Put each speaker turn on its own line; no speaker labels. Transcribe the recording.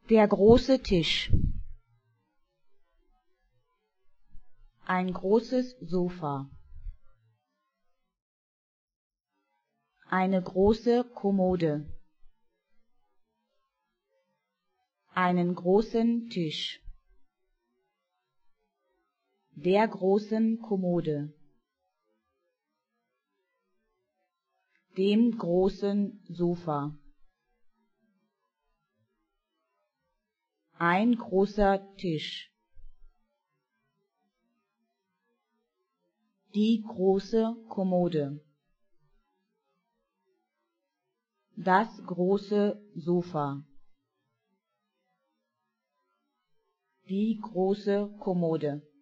Der große Tisch. Ein großes Sofa. Eine große Kommode. Einen großen Tisch. Der großen Kommode. Dem großen Sofa. Ein großer Tisch. Die große Kommode. Das große Sofa. Die große Kommode.